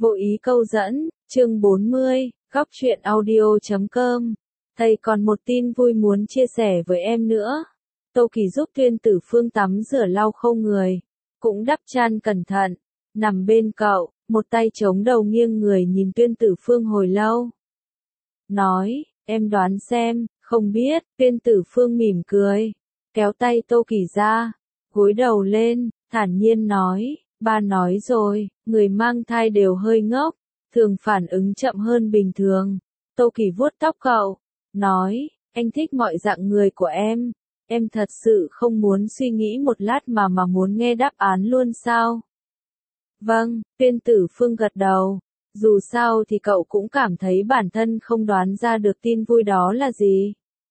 Vô ý câu dẫn, chương 40, góc truyện audio.com. Thầy còn một tin vui muốn chia sẻ với em nữa. Tô Kỳ giúp Tuyên Tử Phương tắm rửa lau khô người, cũng đắp chăn cẩn thận, nằm bên cậu, một tay chống đầu nghiêng người nhìn Tuyên Tử Phương hồi lâu. Nói, em đoán xem, không biết. Tuyên Tử Phương mỉm cười, kéo tay Tô Kỳ ra, gối đầu lên, thản nhiên nói, ba nói rồi, người mang thai đều hơi ngốc, thường phản ứng chậm hơn bình thường. Tô Kỳ vuốt tóc cậu, nói, anh thích mọi dạng người của em thật sự không muốn suy nghĩ một lát mà muốn nghe đáp án luôn sao? Vâng, Tuyên Tử Phương gật đầu, dù sao thì cậu cũng cảm thấy bản thân không đoán ra được tin vui đó là gì.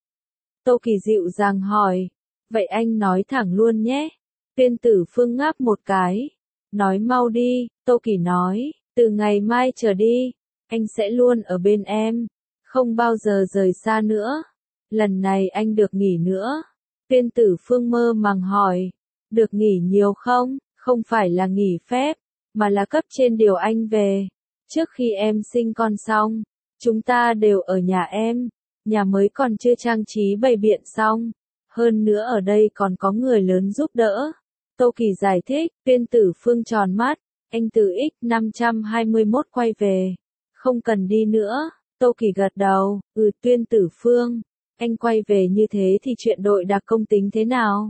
Tô Kỳ dịu dàng hỏi, vậy anh nói thẳng luôn nhé. Tuyên Tử Phương ngáp một cái, nói mau đi. Tô Kỳ nói, từ ngày mai trở đi, anh sẽ luôn ở bên em, không bao giờ rời xa nữa. Lần này anh được nghỉ nữa. Tuyên Tử Phương mơ màng hỏi, được nghỉ nhiều không? Không phải là nghỉ phép, mà là cấp trên điều anh về. Trước khi em sinh con xong, chúng ta đều ở nhà em, nhà mới còn chưa trang trí bày biện xong, hơn nữa ở đây còn có người lớn giúp đỡ. Tô Kỳ giải thích. Tuyên Tử Phương tròn mắt, anh từ X521 quay về, không cần đi nữa. Tô Kỳ gật đầu, Tuyên Tử Phương, anh quay về như thế thì chuyện đội đặc công tính thế nào?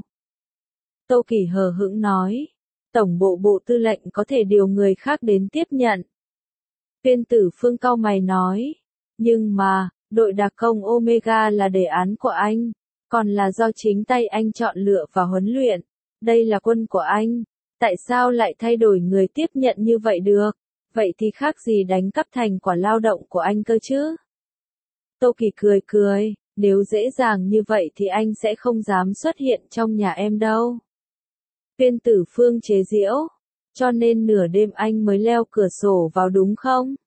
Tô Kỳ hờ hững nói, tổng bộ bộ tư lệnh có thể điều người khác đến tiếp nhận. Tuyên Tử Phương cau mày nói, nhưng mà, đội đặc công Omega là đề án của anh, còn là do chính tay anh chọn lựa và huấn luyện, đây là quân của anh, tại sao lại thay đổi người tiếp nhận như vậy được? Vậy thì khác gì đánh cắp thành quả lao động của anh cơ chứ? Tô Kỳ cười cười, nếu dễ dàng như vậy thì anh sẽ không dám xuất hiện trong nhà em đâu. Tuyên Tử Phương chế giễu, cho nên nửa đêm anh mới leo cửa sổ vào đúng không?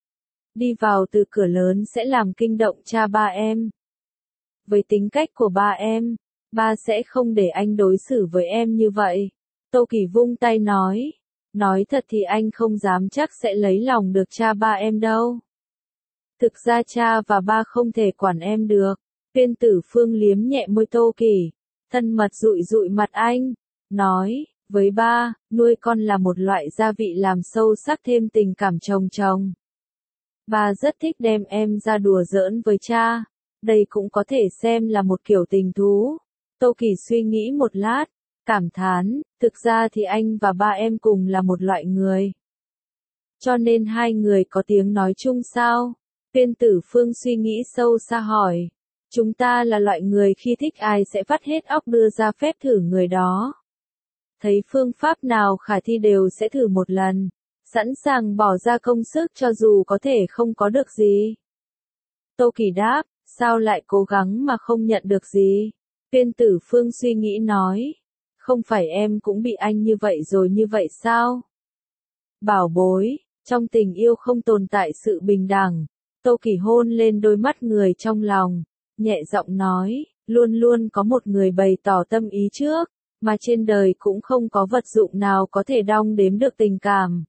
Đi vào từ cửa lớn sẽ làm kinh động cha ba em. Với tính cách của ba sẽ không để anh đối xử với em như vậy. Tô Kỳ vung tay nói thật thì anh không dám chắc sẽ lấy lòng được cha ba em đâu. Thực ra cha và ba không thể quản em được. Tuyên Tử Phương liếm nhẹ môi Tô Kỳ, thân mật dụi dụi mặt anh, nói, với ba, nuôi con là một loại gia vị làm sâu sắc thêm tình cảm chồng chồng. Ba rất thích đem em ra đùa giỡn với cha, đây cũng có thể xem là một kiểu tình thú. Tô Kỳ suy nghĩ một lát, cảm thán, thực ra thì anh và ba em cùng là một loại người. Cho nên hai người có tiếng nói chung sao? Tuyên Tử Phương suy nghĩ sâu xa hỏi, chúng ta là loại người khi thích ai sẽ vắt hết óc đưa ra phép thử người đó. Thấy phương pháp nào khả thi đều sẽ thử một lần, sẵn sàng bỏ ra công sức cho dù có thể không có được gì. Tô Kỳ đáp, sao lại cố gắng mà không nhận được gì? Tuyên Tử Phương suy nghĩ nói, không phải em cũng bị anh như vậy rồi như vậy sao? Bảo bối, trong tình yêu không tồn tại sự bình đẳng. Tô Kỳ hôn lên đôi mắt người trong lòng, nhẹ giọng nói, luôn luôn có một người bày tỏ tâm ý trước, mà trên đời cũng không có vật dụng nào có thể đong đếm được tình cảm.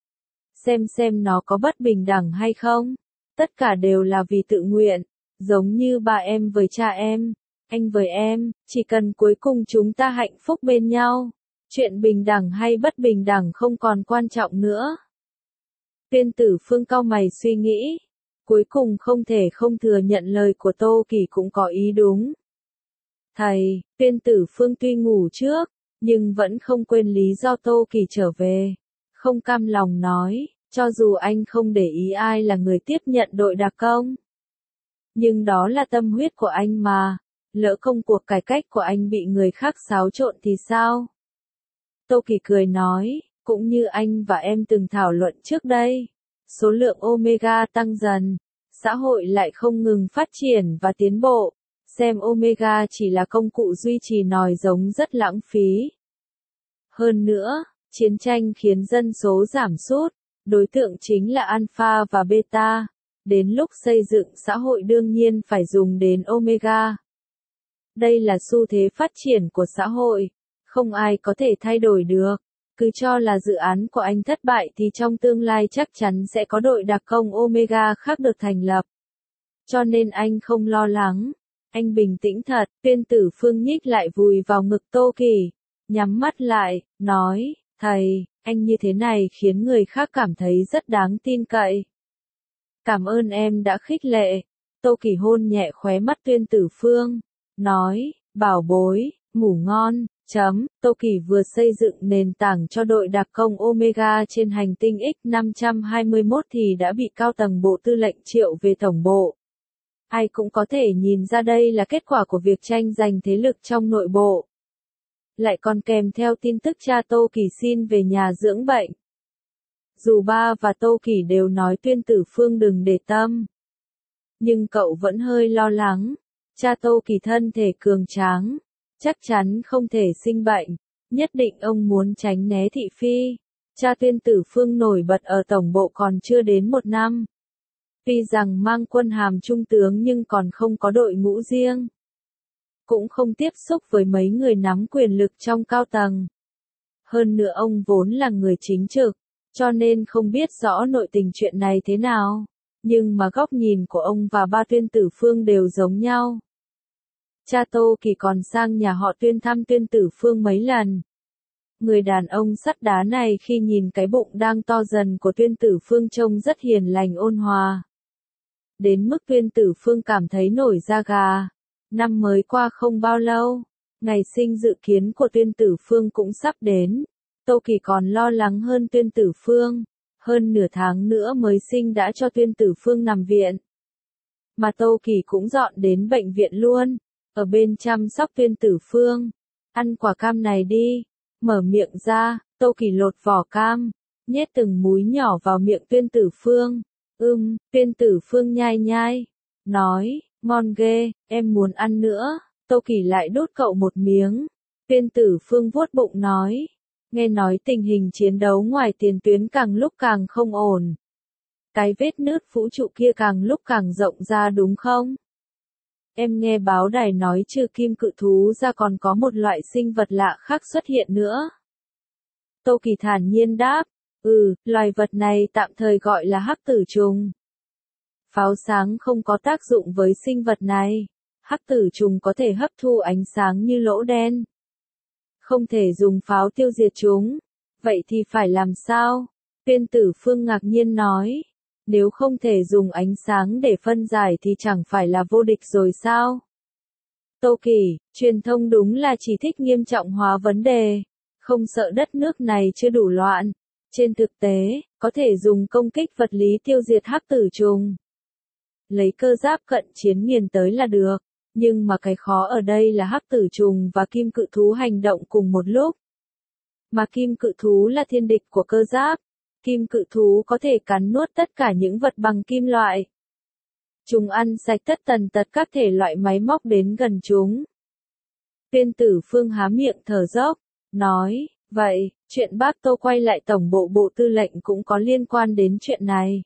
Xem nó có bất bình đẳng hay không, tất cả đều là vì tự nguyện, giống như ba em với cha em, anh với em, chỉ cần cuối cùng chúng ta hạnh phúc bên nhau, chuyện bình đẳng hay bất bình đẳng không còn quan trọng nữa. Tuyên Tử Phương cau mày suy nghĩ, cuối cùng không thể không thừa nhận lời của Tô Kỳ cũng có ý đúng. Thầy, Tuyên Tử Phương tuy ngủ trước, nhưng vẫn không quên lý do Tô Kỳ trở về, không cam lòng nói, cho dù anh không để ý ai là người tiếp nhận đội đặc công, nhưng đó là tâm huyết của anh mà, lỡ công cuộc cải cách của anh bị người khác xáo trộn thì sao? Tô Kỳ cười nói, cũng như anh và em từng thảo luận trước đây, số lượng Omega tăng dần, xã hội lại không ngừng phát triển và tiến bộ, xem Omega chỉ là công cụ duy trì nòi giống rất lãng phí. Hơn nữa, chiến tranh khiến dân số giảm sút, đối tượng chính là Alpha và Beta, đến lúc xây dựng xã hội đương nhiên phải dùng đến Omega. Đây là xu thế phát triển của xã hội, không ai có thể thay đổi được. Cứ cho là dự án của anh thất bại thì trong tương lai chắc chắn sẽ có đội đặc công Omega khác được thành lập. Cho nên anh không lo lắng. Anh bình tĩnh thật, Tuyên Tử Phương nhích lại vùi vào ngực Tô Kỳ, nhắm mắt lại, nói, thầy, anh như thế này khiến người khác cảm thấy rất đáng tin cậy. Cảm ơn em đã khích lệ. Tô Kỳ hôn nhẹ khóe mắt Tuyên Tử Phương, nói, bảo bối, ngủ ngon. Tô Kỳ vừa xây dựng nền tảng cho đội đặc công Omega trên hành tinh X521 thì đã bị cao tầng Bộ Tư lệnh triệu về tổng bộ. Ai cũng có thể nhìn ra đây là kết quả của việc tranh giành thế lực trong nội bộ. Lại còn kèm theo tin tức cha Tô Kỳ xin về nhà dưỡng bệnh. Dù ba và Tô Kỳ đều nói Tuyên Tử Phương đừng để tâm. Nhưng cậu vẫn hơi lo lắng. Cha Tô Kỳ thân thể cường tráng. Chắc chắn không thể sinh bệnh. Nhất định ông muốn tránh né thị phi. Cha Tuyên Tử Phương nổi bật ở tổng bộ còn chưa đến 1 năm. Tuy rằng mang quân hàm trung tướng nhưng còn không có đội ngũ riêng. Cũng không tiếp xúc với mấy người nắm quyền lực trong cao tầng. Hơn nữa ông vốn là người chính trực, cho nên không biết rõ nội tình chuyện này thế nào. Nhưng mà góc nhìn của ông và ba Tuyên Tử Phương đều giống nhau. Cha Tô Kỳ còn sang nhà họ Tuyên thăm Tuyên Tử Phương mấy lần. Người đàn ông sắt đá này khi nhìn cái bụng đang to dần của Tuyên Tử Phương trông rất hiền lành ôn hòa. Đến mức Tuyên Tử Phương cảm thấy nổi da gà. Năm mới qua không bao lâu, ngày sinh dự kiến của Tuyên Tử Phương cũng sắp đến. Tô Kỳ còn lo lắng hơn Tuyên Tử Phương. Hơn nửa tháng nữa mới sinh đã cho Tuyên Tử Phương nằm viện. Mà Tô Kỳ cũng dọn đến bệnh viện luôn. Ở bên chăm sóc Tuyên Tử Phương. Ăn quả cam này đi. Mở miệng ra, Tô Kỳ lột vỏ cam. Nhét từng múi nhỏ vào miệng Tuyên Tử Phương. Tuyên Tử Phương nhai nhai. Nói, ngon ghê, em muốn ăn nữa. Tô Kỳ lại đút cậu một miếng. Tuyên Tử Phương vuốt bụng nói. Nghe nói tình hình chiến đấu ngoài tiền tuyến càng lúc càng không ổn. Cái vết nứt vũ trụ kia càng lúc càng rộng ra đúng không? Em nghe báo đài nói trừ kim cự thú ra còn có một loại sinh vật lạ khác xuất hiện nữa. Tô Kỳ thản nhiên đáp. Loài vật này tạm thời gọi là hắc tử trùng. Pháo sáng không có tác dụng với sinh vật này. Hắc tử trùng có thể hấp thu ánh sáng như lỗ đen. Không thể dùng pháo tiêu diệt chúng. Vậy thì phải làm sao? Tuyên Tử Phương ngạc nhiên nói. Nếu không thể dùng ánh sáng để phân giải thì chẳng phải là vô địch rồi sao? Tô Kỳ, truyền thông đúng là chỉ thích nghiêm trọng hóa vấn đề. Không sợ đất nước này chưa đủ loạn. Trên thực tế, có thể dùng công kích vật lý tiêu diệt hắc tử trùng. Lấy cơ giáp cận chiến nghiền tới là được. Nhưng mà cái khó ở đây là hắc tử trùng và kim cự thú hành động cùng một lúc. Mà kim cự thú là thiên địch của cơ giáp. Kim cự thú có thể cắn nuốt tất cả những vật bằng kim loại. Chúng ăn sạch tất tần tật các thể loại máy móc đến gần chúng. Tuyên Tử Phương há miệng thở dốc, nói, vậy, chuyện bác Tô quay lại tổng bộ Bộ Tư lệnh cũng có liên quan đến chuyện này.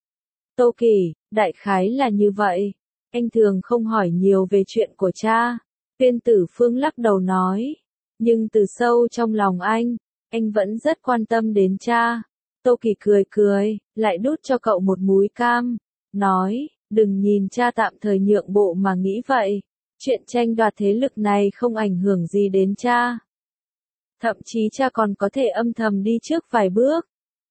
Tô Kỳ, đại khái là như vậy. Anh thường không hỏi nhiều về chuyện của cha. Tuyên Tử Phương lắc đầu nói. Nhưng từ sâu trong lòng anh vẫn rất quan tâm đến cha. Tô Kỳ cười cười, lại đút cho cậu một múi cam. Nói, đừng nhìn cha tạm thời nhượng bộ mà nghĩ vậy. Chuyện tranh đoạt thế lực này không ảnh hưởng gì đến cha. Thậm chí cha còn có thể âm thầm đi trước vài bước.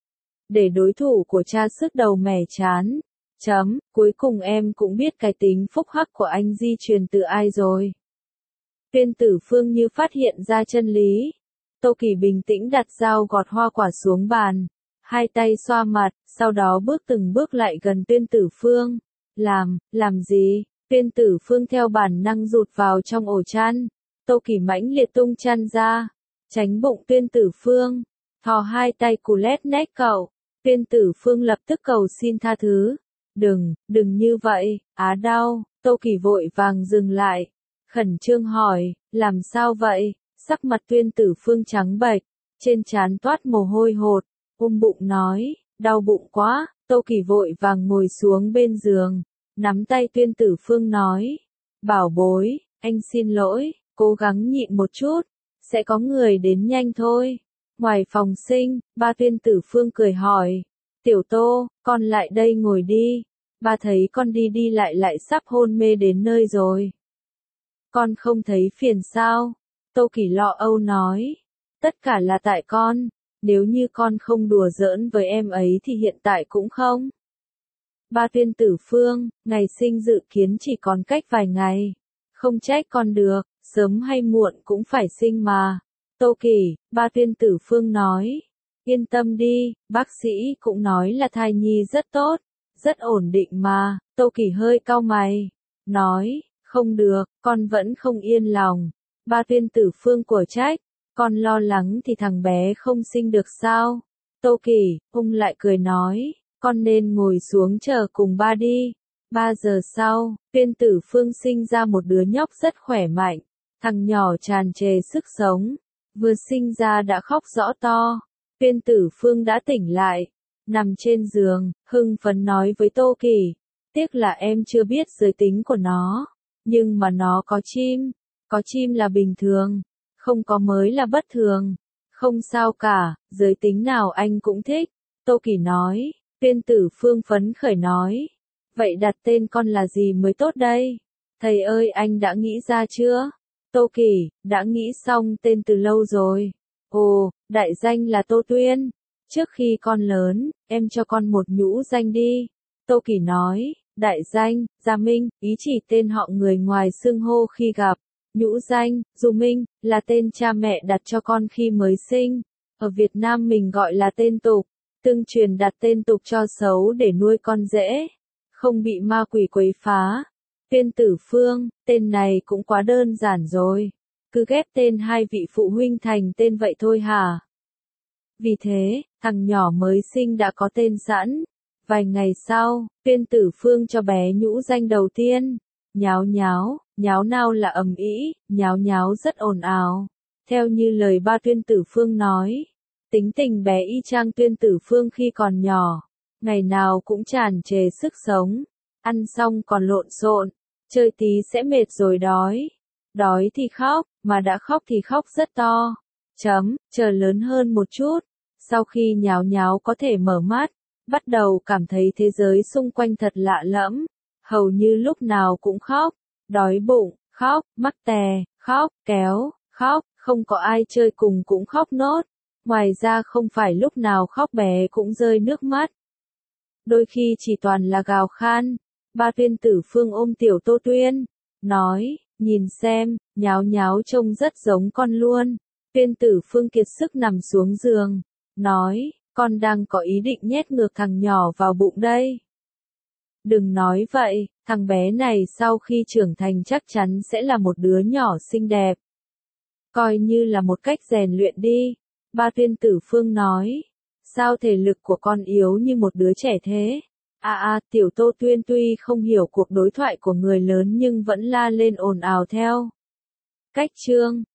Để đối thủ của cha sứt đầu mẻ chán. Cuối cùng em cũng biết cái tính phúc hắc của anh di truyền từ ai rồi. Tuyên Tử Phương như phát hiện ra chân lý. Tô Kỳ bình tĩnh đặt dao gọt hoa quả xuống bàn. Hai tay xoa mặt, sau đó bước từng bước lại gần Tuyên Tử Phương. Làm gì? Tuyên Tử Phương theo bản năng rụt vào trong ổ chăn. Tô Kỳ mãnh liệt tung chăn ra. Tránh bụng Tuyên Tử Phương. Thò hai tay cù lét nét cậu. Tuyên Tử Phương lập tức cầu xin tha thứ. Đừng như vậy, đau. Tô Kỳ vội vàng dừng lại. Khẩn trương hỏi, làm sao vậy? Sắc mặt Tuyên Tử Phương trắng bệch. Trên trán toát mồ hôi hột. Bụng nói, đau bụng quá. Tô Kỳ vội vàng ngồi xuống bên giường. Nắm tay Tuyên Tử Phương nói. Bảo bối, anh xin lỗi, cố gắng nhịn một chút. Sẽ có người đến nhanh thôi. Ngoài phòng sinh, ba Tuyên Tử Phương cười hỏi. Tiểu Tô, con lại đây ngồi đi. Ba thấy con đi đi lại lại sắp hôn mê đến nơi rồi. Con không thấy phiền sao? Tô Kỳ lo âu nói. Tất cả là tại con. Nếu như con không đùa giỡn với em ấy thì hiện tại cũng không. Ba Tuyên Tử Phương, ngày sinh dự kiến chỉ còn cách vài ngày. Không trách con được, sớm hay muộn cũng phải sinh mà. Tô Kỳ, ba Tuyên Tử Phương nói. Yên tâm đi, bác sĩ cũng nói là thai nhi rất tốt, rất ổn định mà. Tô Kỳ hơi cau mày. Nói, không được, con vẫn không yên lòng. Ba Tuyên Tử Phương của trách. Con lo lắng thì thằng bé không sinh được sao? Tô Kỳ, ông lại cười nói. Con nên ngồi xuống chờ cùng ba đi. 3 giờ sau, Tuyên Tử Phương sinh ra một đứa nhóc rất khỏe mạnh. Thằng nhỏ tràn trề sức sống. Vừa sinh ra đã khóc rõ to. Tuyên Tử Phương đã tỉnh lại. Nằm trên giường, hưng phấn nói với Tô Kỳ. Tiếc là em chưa biết giới tính của nó. Nhưng mà nó có chim. Có chim là bình thường. Không có mới là bất thường. Không sao cả, giới tính nào anh cũng thích. Tô Kỳ nói. Tuyên Tử Phương phấn khởi nói. Vậy đặt tên con là gì mới tốt đây? Thầy ơi, anh đã nghĩ ra chưa? Tô Kỳ, đã nghĩ xong tên từ lâu rồi. Ồ, đại danh là Tô Tuyên. Trước khi con lớn, em cho con một nhũ danh đi. Tô Kỳ nói, đại danh, Gia Minh, ý chỉ tên họ người ngoài xưng hô khi gặp. Nhũ danh, Du Minh, là tên cha mẹ đặt cho con khi mới sinh. Ở Việt Nam mình gọi là tên tục. Tương truyền đặt tên tục cho xấu để nuôi con dễ. Không bị ma quỷ quấy phá. Tuyên Tử Phương, tên này cũng quá đơn giản rồi. Cứ ghép tên hai vị phụ huynh thành tên vậy thôi hả? Vì thế, thằng nhỏ mới sinh đã có tên sẵn. Vài ngày sau, Tuyên Tử Phương cho bé nhũ danh đầu tiên. Nháo nháo, nháo nào là ầm ĩ, nháo nháo rất ồn ào. Theo như lời ba Tuyên Tử Phương nói, tính tình bé y chang Tuyên Tử Phương khi còn nhỏ. Ngày nào cũng tràn trề sức sống. Ăn xong còn lộn xộn. Chơi tí sẽ mệt rồi đói. Đói thì khóc, mà đã khóc thì khóc rất to. Chờ lớn hơn một chút. Sau khi nháo nháo có thể mở mắt, bắt đầu cảm thấy thế giới xung quanh thật lạ lẫm. Hầu như lúc nào cũng khóc. Đói bụng, khóc, mắc tè, khóc, kéo, khóc, không có ai chơi cùng cũng khóc nốt. Ngoài ra không phải lúc nào khóc bé cũng rơi nước mắt. Đôi khi chỉ toàn là gào khan. Ba Tuyên Tử Phương ôm tiểu Tô Tuyên. Nói, nhìn xem, nháo nháo trông rất giống con luôn. Tuyên Tử Phương kiệt sức nằm xuống giường. Nói, con đang có ý định nhét ngược thằng nhỏ vào bụng đây. Đừng nói vậy, thằng bé này sau khi trưởng thành chắc chắn sẽ là một đứa nhỏ xinh đẹp. Coi như là một cách rèn luyện đi. Ba Tuyên Tử Phương nói. Sao thể lực của con yếu như một đứa trẻ thế? Tiểu Tô Tuyên tuy không hiểu cuộc đối thoại của người lớn nhưng vẫn la lên ồn ào theo. Cách chương